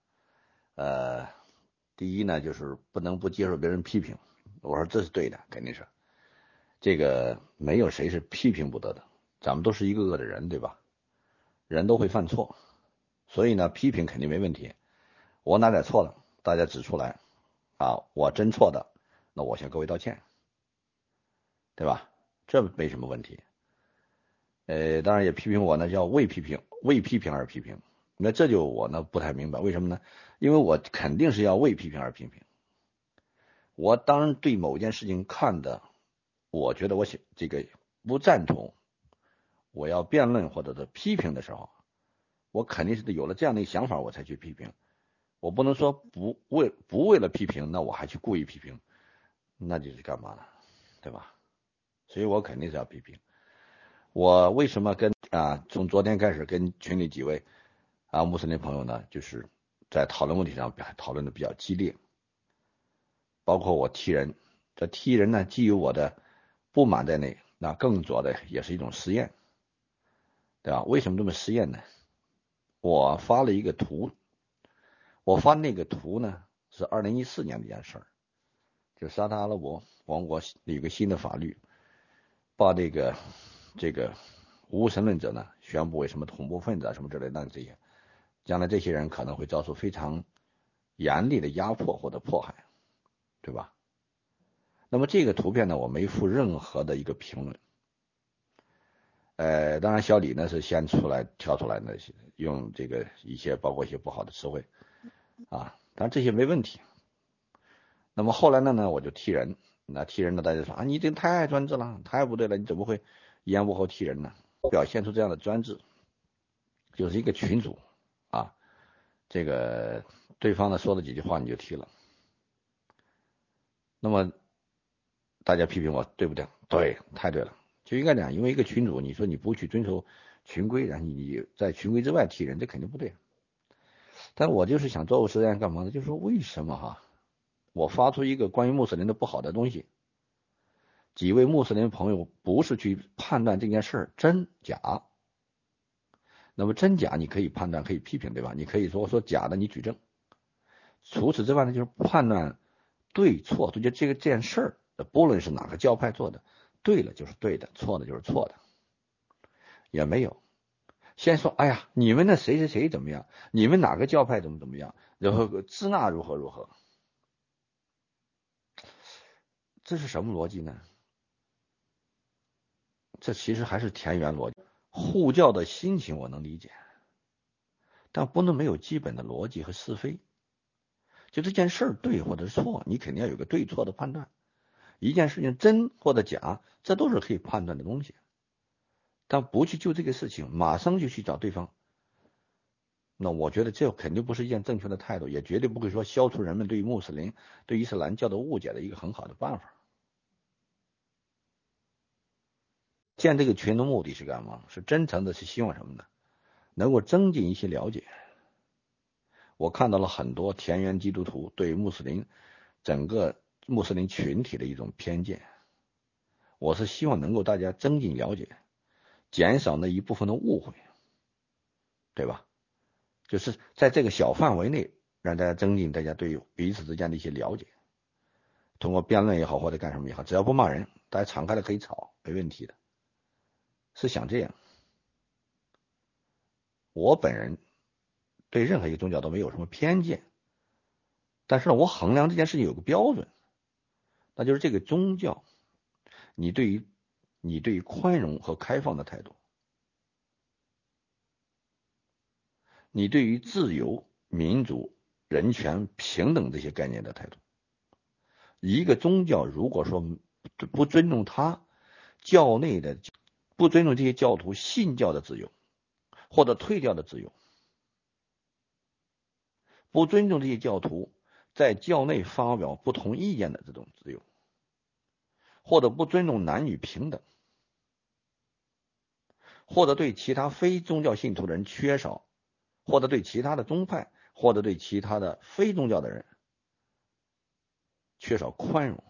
第一呢就是不能不接受别人批评，我说这是对的，肯定是，这个没有谁是批评不得的，咱们都是一个个的人，对吧？人都会犯错，所以呢批评肯定没问题。我哪点错了，大家指出来啊，我真错的，那我向各位道歉，对吧？这没什么问题。当然也批评我呢，叫为批评而批评。那这就我呢不太明白，为什么呢？因为我肯定是要为批评而批评。我当对某件事情看的，我觉得我这个不赞同，我要辩论或者是批评的时候，我肯定是有了这样的一个想法，我才去批评。我不能说不为了批评，那我还去故意批评，那就是干嘛呢？对吧？所以我肯定是要批评。我为什么从昨天开始跟群里几位穆斯林朋友呢，就是在讨论问题上讨论的比较激烈，包括我踢人，这踢人呢既有我的不满在内，那更主要的也是一种实验，对吧？为什么这么实验呢？我发了一个图，我发那个图呢是2014年的一件事儿，就沙特阿拉伯王国有个新的法律，把这个无神论者呢宣布为什么恐怖分子啊什么之类的，这些将来这些人可能会遭受非常严厉的压迫或者迫害，对吧？那么这个图片呢，我没附任何的一个评论。当然小李呢是先跳出来的，用这个包括一些不好的词汇啊，当然这些没问题。那么后来呢我就踢人那踢人的大家说啊，你这太专制了，太不对了，你怎么会一言不合踢人呢？表现出这样的专制，就是一个群主啊，这个对方呢说了几句话你就踢了，那么大家批评我对不对？对，太对了，就应该这样。因为一个群主，你说你不去遵守群规，然后你在群规之外踢人，这肯定不对。但我就是想做个实验干嘛呢？就是说为什么我发出一个关于穆斯林的不好的东西，几位穆斯林朋友不是去判断这件事真假，那么真假你可以判断，可以批评，对吧？你可以说假的，你举证。除此之外呢，就是判断对错，就这件事儿，不论是哪个教派做的，对了就是对的，错的就是错的，也没有。先说，哎呀，你们那谁谁谁怎么样？你们哪个教派怎么样？然后支那如何？这是什么逻辑呢？这其实还是田园逻辑。护教的心情我能理解，但不能没有基本的逻辑和是非。就这件事儿对或者错，你肯定要有个对错的判断。一件事情真或者假，这都是可以判断的东西。但不去就这个事情，马上就去找对方，那我觉得这肯定不是一件正确的态度，也绝对不会说消除人们对于穆斯林、对伊斯兰教的误解的一个很好的办法。建这个群的目的是干嘛？是真诚的，是希望什么呢？能够增进一些了解。我看到了很多田园基督徒对穆斯林整个穆斯林群体的一种偏见，我是希望能够大家增进了解，减少那一部分的误会，对吧？就是在这个小范围内，让大家增进大家对彼此之间的一些了解。通过辩论也好，或者干什么也好，只要不骂人，大家敞开的可以吵，没问题的。是想这样。我本人对任何一个宗教都没有什么偏见，但是呢，我衡量这件事情有个标准，那就是这个宗教，你对于宽容和开放的态度，你对于自由、民主、人权、平等这些概念的态度。一个宗教如果说不尊重他教内的，不尊重这些教徒信教的自由，或者退教的自由，不尊重这些教徒在教内发表不同意见的这种自由，或者不尊重男女平等，或者对其他非宗教信徒的人缺少，或者对其他的宗派，或者对其他的非宗教的人缺少宽容，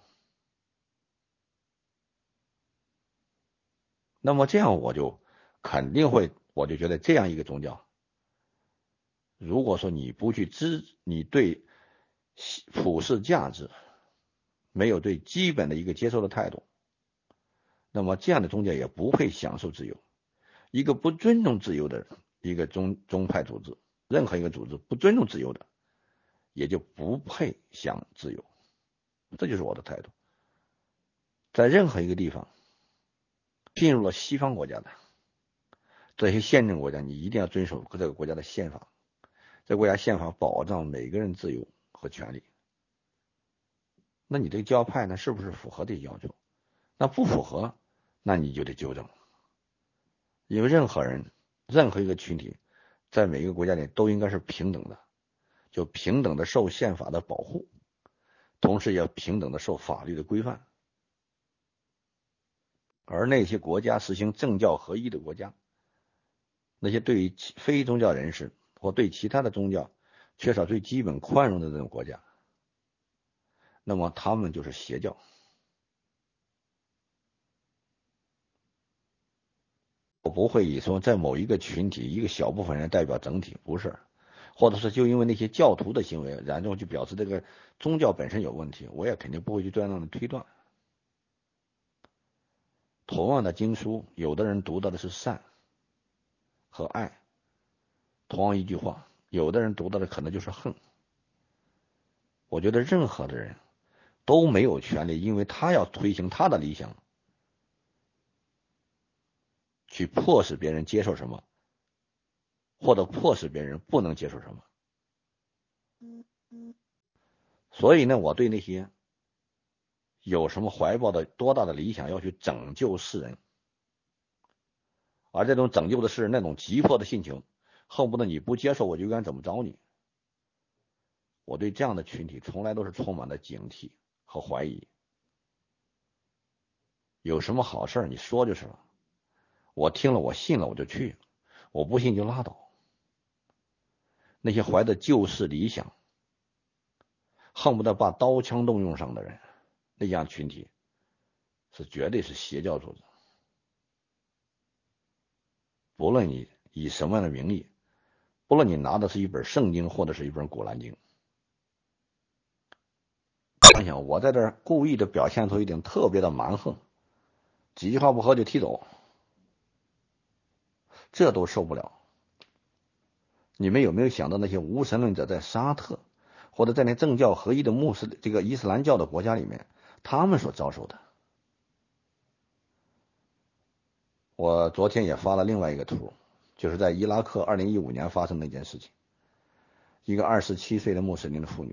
那么这样我就肯定会，我就觉得这样一个宗教，如果说你不去你对普世价值没有对基本的一个接受的态度，那么这样的宗教也不配享受自由。一个不尊重自由的一个宗派组织，任何一个组织不尊重自由的，也就不配享自由。这就是我的态度。在任何一个地方，进入了西方国家的这些宪政国家，你一定要遵守这个国家的宪法。这个国家宪法保障每个人自由和权利。那你这个教派呢，是不是符合这些要求？那不符合，那你就得纠正。因为任何人、任何一个群体，在每一个国家里都应该是平等的，就平等的受宪法的保护，同时也平等的受法律的规范。而那些国家实行政教合一的国家，那些对于非宗教人士或对其他的宗教缺少最基本宽容的这种国家，那么他们就是邪教。我不会以说在某一个群体一个小部分人代表整体，不是，或者是就因为那些教徒的行为，然后就表示这个宗教本身有问题，我也肯定不会去这样的推断。同样的经书，有的人读到的是善和爱，同样一句话，有的人读到的可能就是恨。我觉得任何的人都没有权利，因为他要推行他的理想，去迫使别人接受什么，或者迫使别人不能接受什么。所以呢，我对那些有什么怀抱的多大的理想要去拯救世人，而这种拯救的世人那种急迫的心情，恨不得你不接受我就该怎么着你。我对这样的群体从来都是充满了警惕和怀疑。有什么好事你说就是了，我听了我信了我就去，我不信就拉倒。那些怀着救世理想，恨不得把刀枪都用上的人，那样群体是绝对是邪教组织。不论你以什么样的名义，不论你拿的是一本圣经或者是一本古兰经，想想我在这儿故意的表现出一点特别的蛮横，几句话不合就踢走，这都受不了。你们有没有想到那些无神论者在沙特或者在那政教合一的这个伊斯兰教的国家里面，他们所遭受的？我昨天也发了另外一个图，就是在伊拉克2015年发生的一件事情，一个27岁的穆斯林的妇女，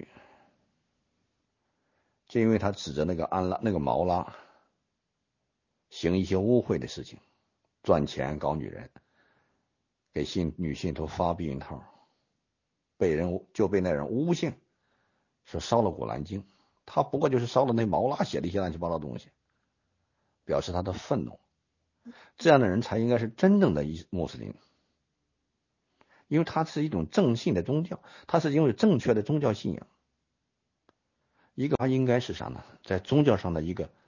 就因为她指着那个毛拉行一些污秽的事情，赚钱搞女人，给女信徒发避孕套，被那人诬陷说烧了古兰经，他不过就是烧了那毛拉写的一些乱七八糟的东西，表示他的愤怒。这样的人才应该是真正的穆斯林，因为他是一种正信的宗教，他是因为正确的宗教信仰。一个他应该是啥呢？在宗教上的一个，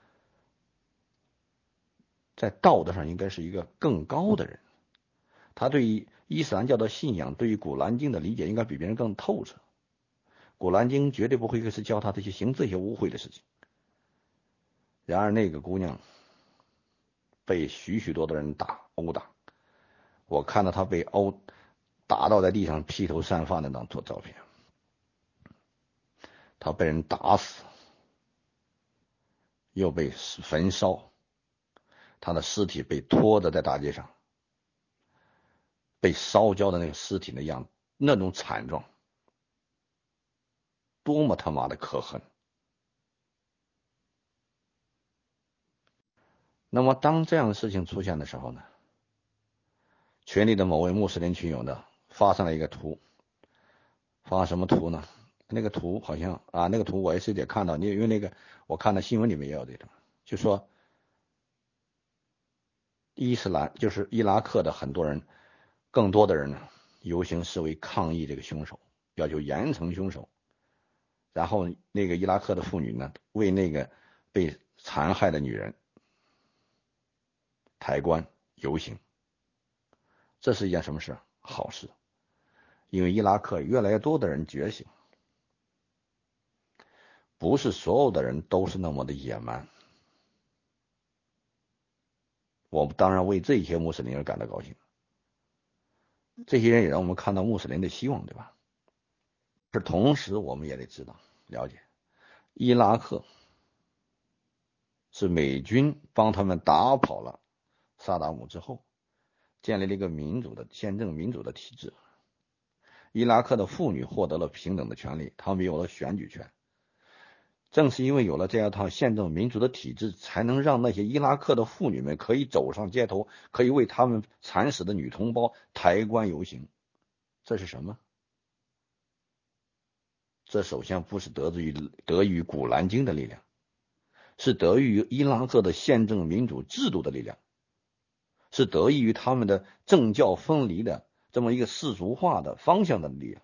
在道德上应该是一个更高的人。他对于伊斯兰教的信仰，对于古兰经的理解应该比别人更透彻。古兰经绝对不会是教他这些行这些污秽的事情。然而那个姑娘被许许多的人殴打，我看到她被打倒在地上披头散发的那张照片，她被人打死，又被焚烧，她的尸体被拖着在大街上，被烧焦的那个尸体的样子，那种惨状，多么他妈的可恨！那么当这样的事情出现的时候呢，群里的某位穆斯林群友呢发上了一个图，发什么图呢？那个图好像那个图我也是得看到，因为那个我看到新闻里面也有这个，就说伊斯兰就是伊拉克的很多人，更多的人呢游行示威抗议这个凶手，要求严惩凶手。然后那个伊拉克的妇女呢为那个被残害的女人抬棺游行。这是一件什么事？好事，因为伊拉克越来越多的人觉醒，不是所有的人都是那么的野蛮。我们当然为这些穆斯林而感到高兴，这些人也让我们看到穆斯林的希望，对吧？是同时我们也得知道了解，伊拉克是美军帮他们打跑了萨达姆之后，建立了一个宪政民主的体制。伊拉克的妇女获得了平等的权利，他们有了选举权。正是因为有了这样一套宪政民主的体制，才能让那些伊拉克的妇女们可以走上街头，可以为他们惨死的女同胞抬棺游行。这是什么？这首先不是得益于古兰经的力量，是得益于伊拉克的宪政民主制度的力量，是得益于他们的政教分离的这么一个世俗化的方向的力量。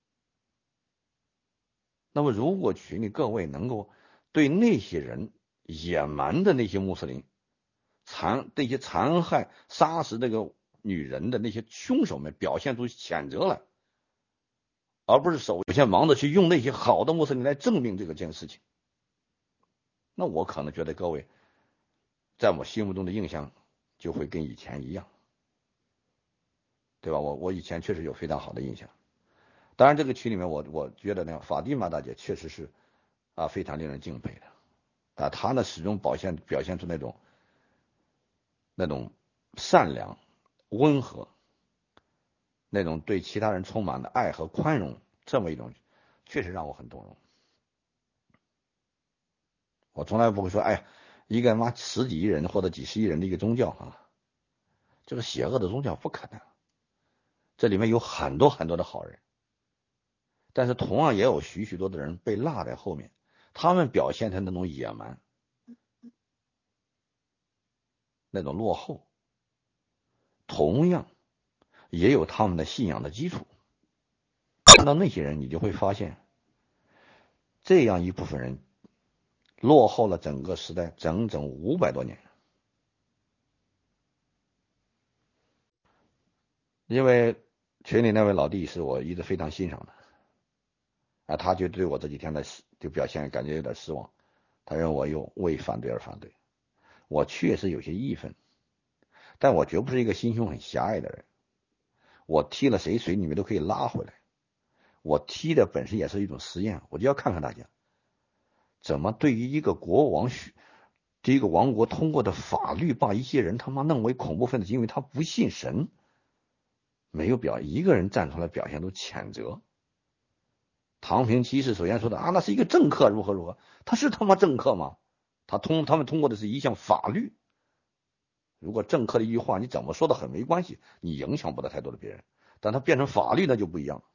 那么如果群里各位能够对那些人野蛮的那些穆斯林这些残害杀死这个女人的那些凶手们表现出谴责来，而不是首先忙着去用那些好的穆斯林来证明这件事情，那我可能觉得各位在我心目中的印象就会跟以前一样，对吧？我以前确实有非常好的印象。当然这个群里面我觉得呢，法蒂玛大姐确实是非常令人敬佩的她呢始终表现出那种善良温和，那种对其他人充满的爱和宽容，这么一种确实让我很动容。 我从来不会说，哎呀，一个妈十几亿人或者几十亿人的一个宗教啊，这个邪恶的宗教不可能。这里面有很多很多的好人，但是同样也有许许多的人被落在后面，他们表现出那种野蛮，那种落后，同样也有他们的信仰的基础。看到那些人，你就会发现，这样一部分人落后了整个时代整整500多年。因为群里那位老弟是我一直非常欣赏的，啊，他就对我这几天的就表现感觉有点失望，他认为我又为反对而反对，我确实有些义愤，但我绝不是一个心胸很狭隘的人，我踢了谁你们都可以拉回来，我踢的本身也是一种实验，我就要看看大家怎么对于一个国王这个王国通过的法律把一些人他妈弄为恐怖分子，因为他不信神，没有一个人站出来表现出谴责。唐平七世首先说的啊，那是一个政客如何如何，他是他妈政客吗？他们通过的是一项法律。如果政客的一句话你怎么说的很没关系，你影响不到太多的别人，但他变成法律那就不一样。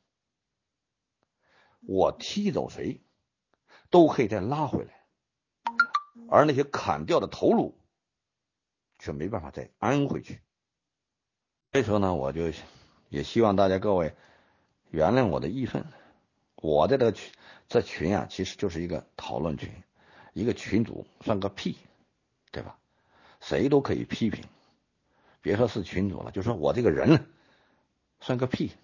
我踢走谁都可以再拉回来，而那些砍掉的头颅却没办法再安回去。所以说呢，我就也希望大家各位原谅我的义愤。我的这群啊，其实就是一个讨论群，一个群主算个屁，对吧？谁都可以批评，别说是群主了，就说我这个人算个屁，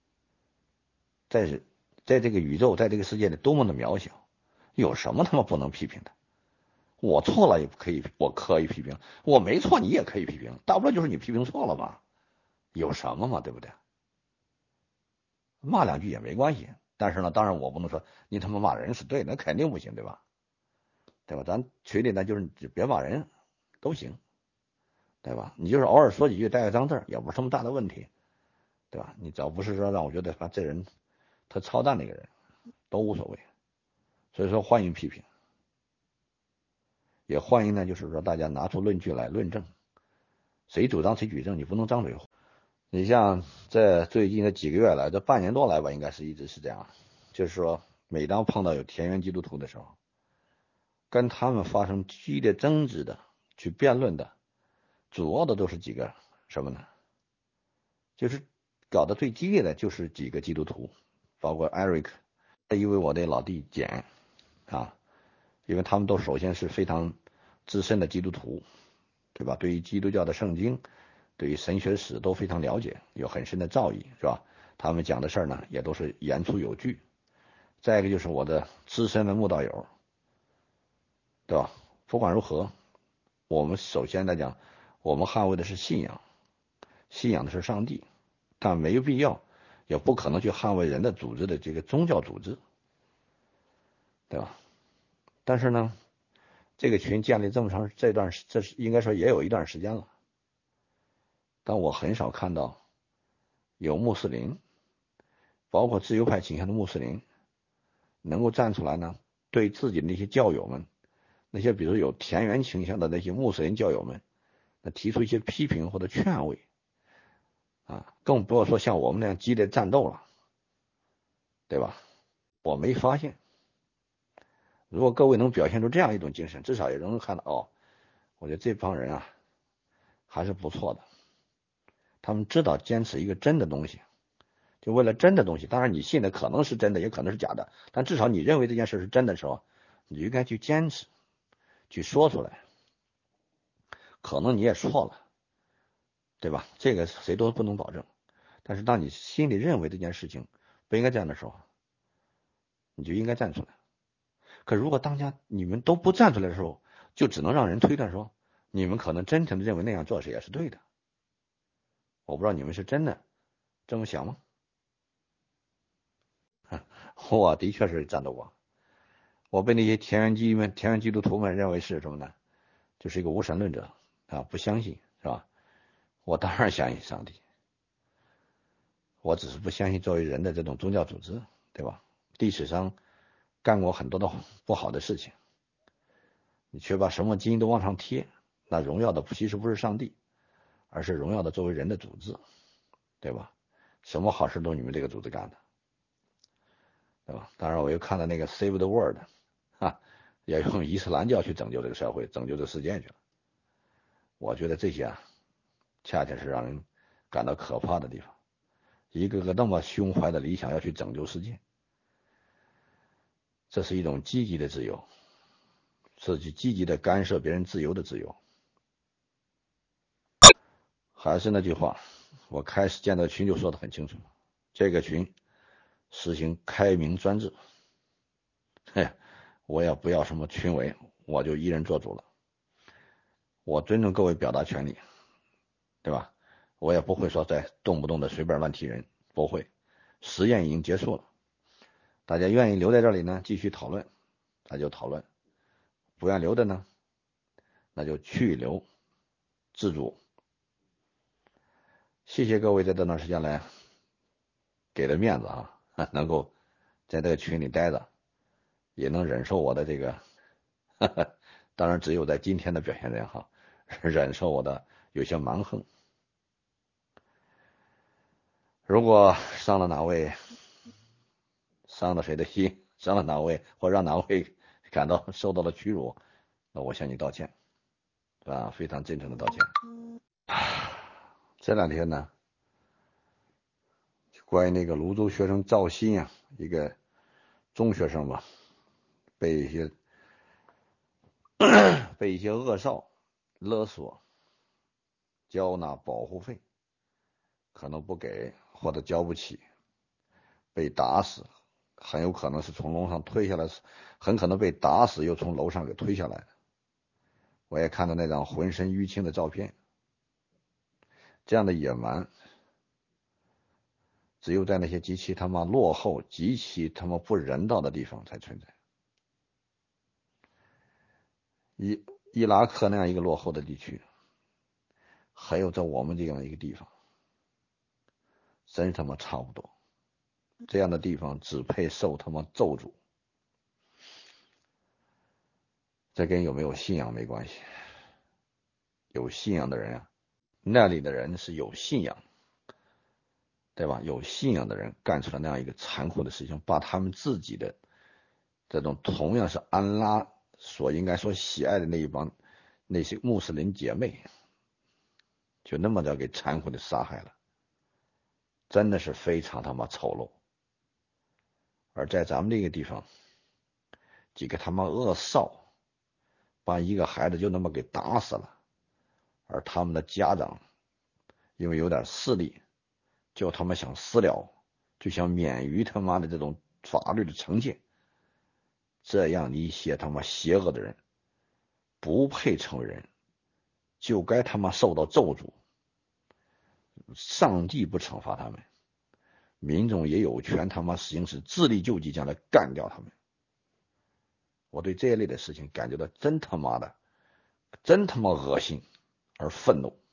在这个宇宙，在这个世界里多么的渺小，有什么他妈不能批评的？我错了也可以，我可以批评；我没错，你也可以批评，大不了就是你批评错了嘛，有什么嘛，对不对？骂两句也没关系，但是呢，当然我不能说你他妈骂人是对的，那肯定不行，对吧？对吧？咱群里呢，就是别骂人都行，对吧？你就是偶尔说几句带个脏字也不是什么大的问题，对吧？你只要不是说让我觉得这人他操蛋那个人，都无所谓。所以说欢迎批评，也欢迎呢，就是说大家拿出论据来论证，谁主张谁举证，你不能张嘴。你像这最近这几个月来，这半年多来吧，应该是一直是这样，就是说每当碰到有田园基督徒的时候，跟他们发生激烈争执的去辩论的，主要的都是几个什么呢？就是搞得最激烈的就是几个基督徒，包括 Eric， 因为我的老弟简啊，因为他们都首先是非常资深的基督徒，对吧？对于基督教的圣经，对于神学史都非常了解，有很深的造诣，是吧？他们讲的事儿呢，也都是言出有据。再一个就是我的资深的慕道友，对吧？不管如何，我们首先来讲，我们捍卫的是信仰，信仰的是上帝，但没有必要，也不可能去捍卫人的组织的这个宗教组织，对吧？但是呢，这个群建立这么长这是应该说也有一段时间了，但我很少看到有穆斯林，包括自由派倾向的穆斯林，能够站出来呢，对自己的那些教友们，那些比如有田园倾向的那些穆斯林教友们，那提出一些批评或者劝慰啊，更不要说像我们那样激烈战斗了，对吧？我没发现。如果各位能表现出这样一种精神，至少也能看到哦，我觉得这帮人啊还是不错的，他们知道坚持一个真的东西，就为了真的东西。当然你信的可能是真的，也可能是假的，但至少你认为这件事是真的时候，你就应该去坚持，去说出来。可能你也错了，对吧？这个谁都不能保证。但是当你心里认为这件事情不应该这样的时候，你就应该站出来。可如果当家你们都不站出来的时候，就只能让人推断说你们可能真诚的认为那样做是也是对的。我不知道你们是真的这么想吗？我的确是战斗过，我被那些田园基督徒们认为是什么呢？就是一个无神论者啊，不相信，是吧？我当然相信上帝，我只是不相信作为人的这种宗教组织，对吧？历史上干过很多的不好的事情， 你却把什么基因都往上贴，那荣耀的其实不是上帝，而是荣耀的作为人的组织，对吧？什么好事都是你们这个组织干的，对吧？当然我又看到那个 Save the World 要用伊斯兰教去拯救这个社会，拯救这个世界去了。我觉得这些恰恰是让人感到可怕的地方。一个个那么胸怀的理想要去拯救世界，这是一种积极的自由，是积极的干涉别人自由的自由。还是那句话，我开始建的群就说得很清楚，这个群实行开明专制，我也不要什么群委，我就一人做主了。我尊重各位表达权利，对吧？我也不会说再动不动的随便乱踢人，不会。实验已经结束了，大家愿意留在这里呢，继续讨论，那就讨论；不愿留的呢，那就去留自主。谢谢各位在这段时间来给的面子能够在这个群里待着，也能忍受我的这个当然只有在今天的表现这样忍受我的有些蛮横。如果伤了哪位，伤了谁的心，伤了哪位或让哪位感到受到了屈辱，那我向你道歉，非常真诚的道歉。这两天呢，关于那个泸州学生赵鑫一个中学生吧，被一些恶少勒索交纳保护费，可能不给或者交不起，被打死，很有可能是从楼上推下来，很可能被打死又从楼上给推下来的。我也看到那张浑身淤青的照片，这样的野蛮只有在那些极其他妈落后、极其他妈不人道的地方才存在。伊拉克那样一个落后的地区，还有在我们这样一个地方，真他妈差不多。这样的地方只配受他妈咒诅。这跟有没有信仰没关系，有信仰的人那里的人是有信仰，对吧？有信仰的人干出了那样一个残酷的事情，把他们自己的这种同样是安拉所应该说喜爱的那些穆斯林姐妹，就那么的给残酷的杀害了，真的是非常他妈丑陋。而在咱们这个地方，几个他妈恶少把一个孩子就那么给打死了，而他们的家长因为有点势力，就他妈想私了，就想免于他妈的这种法律的惩戒。这样一些他妈邪恶的人不配成为人，就该他妈受到咒诅。上帝不惩罚他们，民众也有权他妈实行使自力救济，将来干掉他们。我对这一类的事情感觉到真他妈恶心而愤怒。